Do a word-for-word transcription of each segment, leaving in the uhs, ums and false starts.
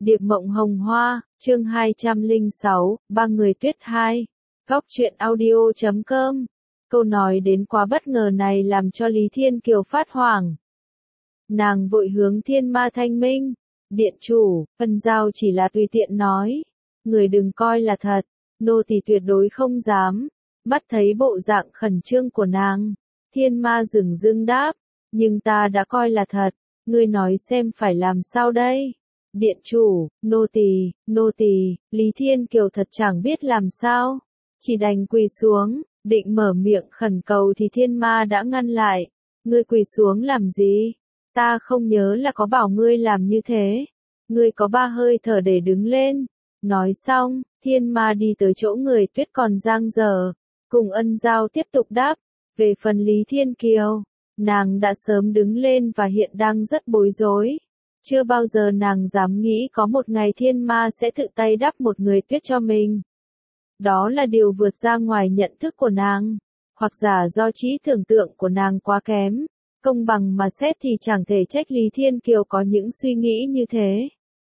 Điệp Mộng Hồng Hoa, chương hai trăm lẻ sáu, Ba Người Tuyết hai. Góc truyện audio chấm com. Câu nói đến quá bất ngờ này làm cho Lý Thiên Kiều phát hoảng. Nàng vội hướng Thiên Ma thanh minh. Điện chủ, Ân Giao chỉ là tùy tiện nói. Người đừng coi là thật, nô tỳ tuyệt đối không dám. Bắt thấy bộ dạng khẩn trương của nàng, Thiên Ma dửng dưng đáp. Nhưng ta đã coi là thật, ngươi nói xem phải làm sao đây? Điện chủ, nô tỳ, nô tỳ, Lý Thiên Kiều thật chẳng biết làm sao, chỉ đành quỳ xuống, định mở miệng khẩn cầu thì Thiên Ma đã ngăn lại. Ngươi quỳ xuống làm gì? Ta không nhớ là có bảo ngươi làm như thế. Ngươi có ba hơi thở để đứng lên. Nói xong, Thiên Ma đi tới chỗ người Tuyết còn dang dở, cùng Ân Giao tiếp tục đáp. Về phần Lý Thiên Kiều, nàng đã sớm đứng lên và hiện đang rất bối rối. Chưa bao giờ nàng dám nghĩ có một ngày Thiên Ma sẽ tự tay đắp một người Tuyết cho mình. Đó là điều vượt ra ngoài nhận thức của nàng, hoặc giả do trí tưởng tượng của nàng quá kém. Công bằng mà xét thì chẳng thể trách Lý Thiên Kiều có những suy nghĩ như thế.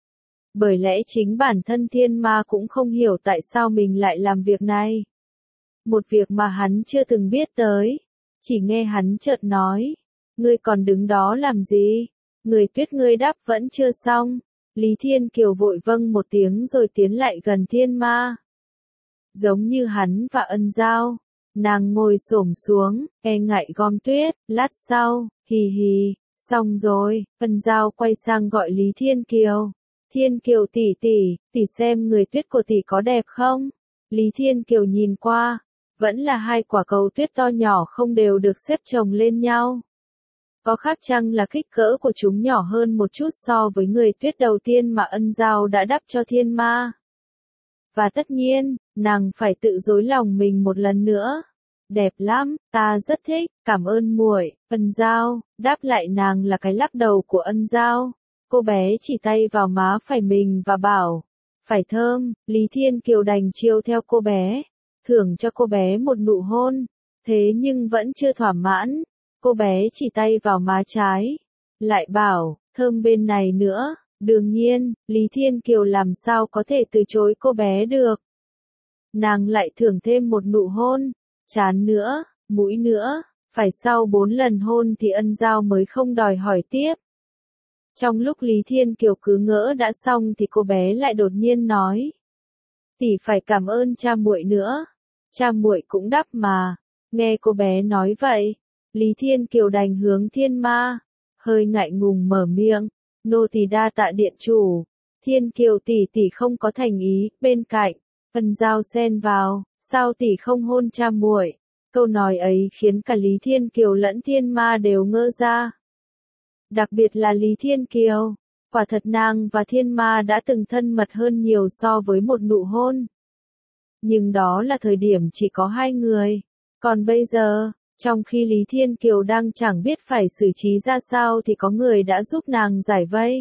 Bởi lẽ chính bản thân Thiên Ma cũng không hiểu tại sao mình lại làm việc này. Một việc mà hắn chưa từng biết tới. Chỉ nghe hắn chợt nói. Ngươi còn đứng đó làm gì? Người Tuyết ngươi đáp vẫn chưa xong. Lý Thiên Kiều vội vâng một tiếng rồi tiến lại gần Thiên Ma. Giống như hắn và Ân Giao, nàng ngồi xổm xuống, e ngại gom tuyết. Lát sau, hì hì, xong rồi. Ân Giao quay sang gọi Lý Thiên Kiều. Thiên Kiều tỷ tỷ, tỷ xem người Tuyết của tỷ có đẹp không? Lý Thiên Kiều nhìn qua, vẫn là hai quả cầu tuyết to nhỏ không đều được xếp chồng lên nhau. Có khác chăng là kích cỡ của chúng nhỏ hơn một chút so với người Tuyết đầu tiên mà Ân Giao đã đắp cho Thiên Ma. Và tất nhiên, nàng phải tự dối lòng mình một lần nữa. Đẹp lắm, ta rất thích, cảm ơn muội. Ân Giao, đáp lại nàng là cái lắc đầu của Ân Giao. Cô bé chỉ tay vào má phải mình và bảo, phải thơm. Lý Thiên Kiều đành chiêu theo cô bé, thưởng cho cô bé một nụ hôn. Thế nhưng vẫn chưa thỏa mãn, cô bé chỉ tay vào má trái, lại bảo, thơm bên này nữa. Đương nhiên, Lý Thiên Kiều làm sao có thể từ chối cô bé được. Nàng lại thưởng thêm một nụ hôn, trán nữa, mũi nữa, phải sau bốn lần hôn thì Ân Giao mới không đòi hỏi tiếp. Trong lúc Lý Thiên Kiều cứ ngỡ đã xong thì cô bé lại đột nhiên nói. Tỷ phải cảm ơn cha muội nữa. Cha muội cũng đắp mà. Nghe cô bé nói vậy, Lý Thiên Kiều đành hướng Thiên Ma, hơi ngại ngùng mở miệng. Nô tỳ đa tạ điện chủ. Thiên Kiều tỷ tỷ không có thành ý. Bên cạnh, Ân Giao xen vào, sao tỷ không hôn cha muội? Câu nói ấy khiến cả Lý Thiên Kiều lẫn Thiên Ma đều ngơ ra. Đặc biệt là Lý Thiên Kiều, quả thật nàng và Thiên Ma đã từng thân mật hơn nhiều so với một nụ hôn. Nhưng đó là thời điểm chỉ có hai người. Còn bây giờ, trong khi Lý Thiên Kiều đang chẳng biết phải xử trí ra sao thì có người đã giúp nàng giải vây.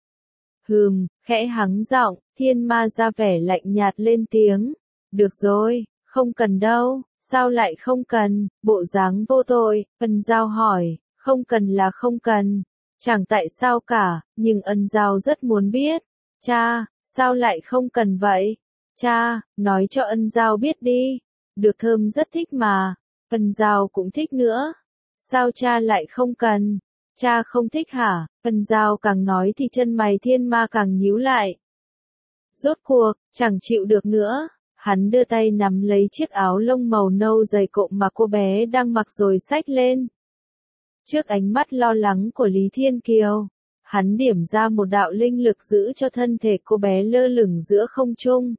Hừm, khẽ hắng giọng, Thiên Ma ra vẻ lạnh nhạt lên tiếng. Được rồi, không cần đâu. Sao lại không cần? Bộ dáng vô tội. Ân Giao hỏi. Không cần là không cần. Chẳng tại sao cả, nhưng Ân Giao rất muốn biết. Cha, sao lại không cần vậy? Cha, nói cho Ân Giao biết đi. Được, thơm rất thích mà. Ân Giao cũng thích nữa. Sao cha lại không cần? Cha không thích hả? Ân Giao càng nói thì chân mày Thiên Ma càng nhíu lại. Rốt cuộc, chẳng chịu được nữa. Hắn đưa tay nắm lấy chiếc áo lông màu nâu dày cộm mà cô bé đang mặc rồi xách lên. Trước ánh mắt lo lắng của Lý Thiên Kiều, hắn điểm ra một đạo linh lực giữ cho thân thể cô bé lơ lửng giữa không trung.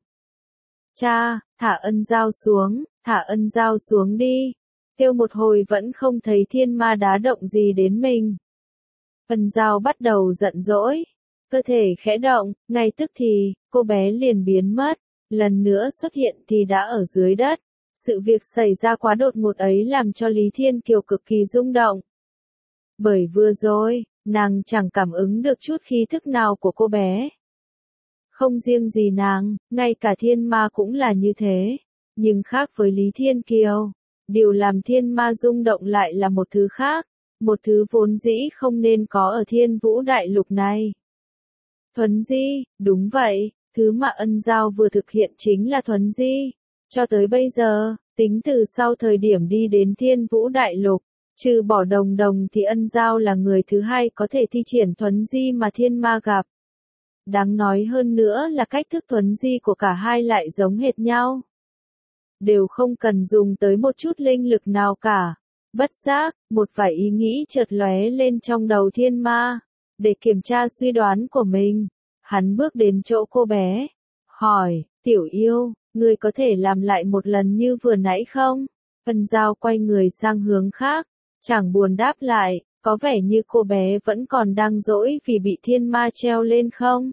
Cha, thả Ân Giao xuống, thả Ân Giao xuống đi. Kêu một hồi vẫn không thấy Thiên Ma đá động gì đến mình. Ân Giao bắt đầu giận dỗi, cơ thể khẽ động, ngay tức thì, cô bé liền biến mất, lần nữa xuất hiện thì đã ở dưới đất. Sự việc xảy ra quá đột ngột ấy làm cho Lý Thiên Kiều cực kỳ rung động. Bởi vừa rồi, nàng chẳng cảm ứng được chút khí thức nào của cô bé. Không riêng gì nàng, ngay cả Thiên Ma cũng là như thế. Nhưng khác với Lý Thiên Kiều, điều làm Thiên Ma rung động lại là một thứ khác, một thứ vốn dĩ không nên có ở Thiên Vũ Đại Lục này. Thuấn di, đúng vậy, thứ mà Ân Giao vừa thực hiện chính là thuấn di. Cho tới bây giờ, tính từ sau thời điểm đi đến Thiên Vũ Đại Lục, trừ bỏ Đồng Đồng thì Ân Giao là người thứ hai có thể thi triển thuấn di mà thiên ma gặp. Đáng nói hơn nữa là cách thức thuấn di của cả hai lại giống hệt nhau. Đều không cần dùng tới một chút linh lực nào cả. Bất giác, một vài ý nghĩ chợt lóe lên trong đầu thiên ma. Để kiểm tra suy đoán của mình, hắn bước đến chỗ cô bé. Hỏi, tiểu yêu, ngươi có thể làm lại một lần như vừa nãy không? Ân Giao quay người sang hướng khác, chẳng buồn đáp lại, có vẻ như cô bé vẫn còn đang dỗi vì bị thiên ma treo lên không?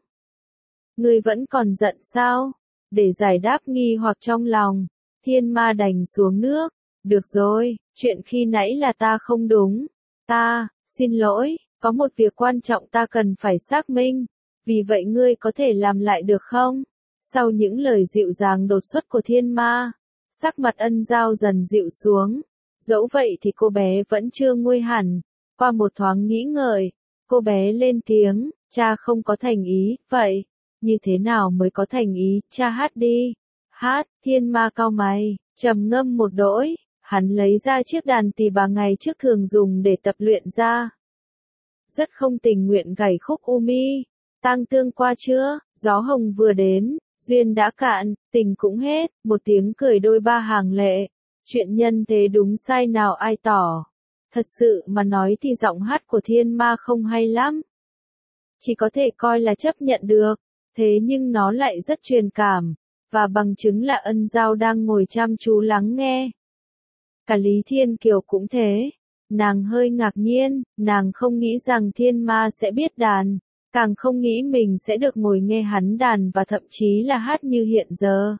Ngươi vẫn còn giận sao? Để giải đáp nghi hoặc trong lòng, thiên ma đành xuống nước. Được rồi, chuyện khi nãy là ta không đúng. Ta, xin lỗi, có một việc quan trọng ta cần phải xác minh. Vì vậy ngươi có thể làm lại được không? Sau những lời dịu dàng đột xuất của thiên ma, sắc mặt Ân Giao dần dịu xuống. Dẫu vậy thì cô bé vẫn chưa nguôi hẳn. Qua một thoáng nghĩ ngợi, cô bé lên tiếng, cha không có thành ý, vậy, như thế nào mới có thành ý, cha hát đi. Hát, thiên ma cau mày, trầm ngâm một đỗi, hắn lấy ra chiếc đàn tỳ bà ngày trước thường dùng để tập luyện ra. Rất không tình nguyện gảy khúc U Mi, tang tương qua chưa, gió hồng vừa đến, duyên đã cạn, tình cũng hết, một tiếng cười đôi ba hàng lệ. Chuyện nhân thế đúng sai nào ai tỏ. Thật sự mà nói thì giọng hát của thiên ma không hay lắm. Chỉ có thể coi là chấp nhận được, thế nhưng nó lại rất truyền cảm, và bằng chứng là Ân Giao đang ngồi chăm chú lắng nghe. Cả Lý Thiên Kiều cũng thế. Nàng hơi ngạc nhiên, nàng không nghĩ rằng thiên ma sẽ biết đàn, càng không nghĩ mình sẽ được ngồi nghe hắn đàn và thậm chí là hát như hiện giờ.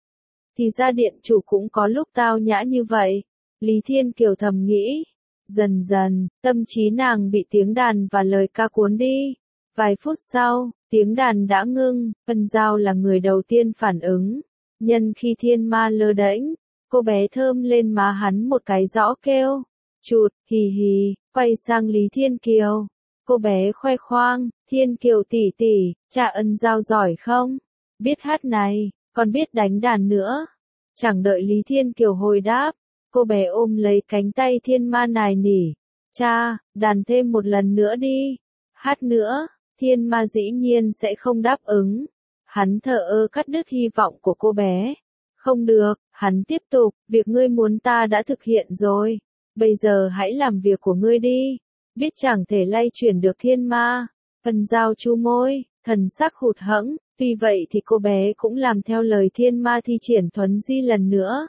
Thì ra điện chủ cũng có lúc tao nhã như vậy, Lý Thiên Kiều thầm nghĩ. Dần dần, tâm trí nàng bị tiếng đàn và lời ca cuốn đi. Vài phút sau, tiếng đàn đã ngưng, Ân Giao là người đầu tiên phản ứng. Nhân khi thiên ma lơ đễnh, cô bé thơm lên má hắn một cái rõ kêu. Chụt, hì hì, quay sang Lý Thiên Kiều. Cô bé khoe khoang, Thiên Kiều tỷ tỷ, cha Ân Giao giỏi không? Biết hát này, còn biết đánh đàn nữa. Chẳng đợi Lý Thiên Kiều hồi đáp, cô bé ôm lấy cánh tay thiên ma nài nỉ. Cha, đàn thêm một lần nữa đi. Hát nữa, thiên ma dĩ nhiên sẽ không đáp ứng. Hắn thờ ơ cắt đứt hy vọng của cô bé. Không được, hắn tiếp tục, việc ngươi muốn ta đã thực hiện rồi. Bây giờ hãy làm việc của ngươi đi. Biết chẳng thể lay chuyển được thiên ma. Ân Giao chu môi, thần sắc hụt hẫng, vì vậy thì cô bé cũng làm theo lời thiên ma thi triển thuấn di lần nữa.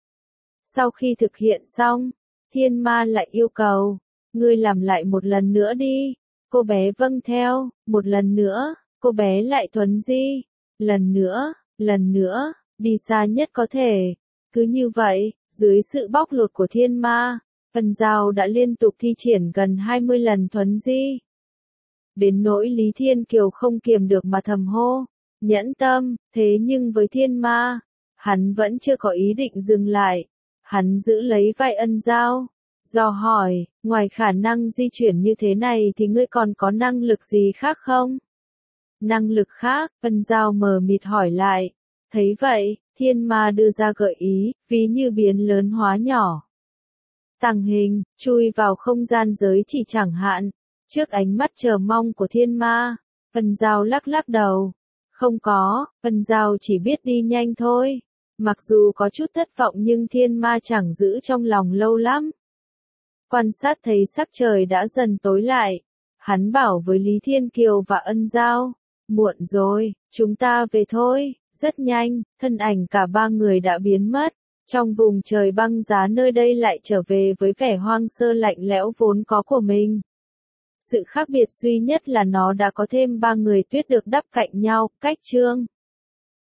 Sau khi thực hiện xong, thiên ma lại yêu cầu, ngươi làm lại một lần nữa đi. Cô bé vâng theo, một lần nữa, cô bé lại thuấn di, lần nữa, lần nữa, đi xa nhất có thể. Cứ như vậy, dưới sự bóc lột của thiên ma, Ân Giao đã liên tục thi triển gần hai mươi lần thuấn di. Đến nỗi Lý Thiên Kiều không kiềm được mà thầm hô, nhẫn tâm, thế nhưng với thiên ma, hắn vẫn chưa có ý định dừng lại. Hắn giữ lấy vai Ân Giao, dò hỏi, ngoài khả năng di chuyển như thế này thì ngươi còn có năng lực gì khác không? Năng lực khác, Ân Giao mờ mịt hỏi lại. Thấy vậy, thiên ma đưa ra gợi ý, ví như biến lớn hóa nhỏ. Tàng hình, chui vào không gian giới chỉ chẳng hạn. Trước ánh mắt chờ mong của thiên ma, Ân Giao lắc lắc đầu. Không có, Ân Giao chỉ biết đi nhanh thôi. Mặc dù có chút thất vọng nhưng thiên ma chẳng giữ trong lòng lâu lắm. Quan sát thấy sắc trời đã dần tối lại. Hắn bảo với Lý Thiên Kiều và Ân Giao, muộn rồi, chúng ta về thôi. Rất nhanh, thân ảnh cả ba người đã biến mất. Trong vùng trời băng giá nơi đây lại trở về với vẻ hoang sơ lạnh lẽo vốn có của mình. Sự khác biệt duy nhất là nó đã có thêm ba người tuyết được đắp cạnh nhau, cách chương.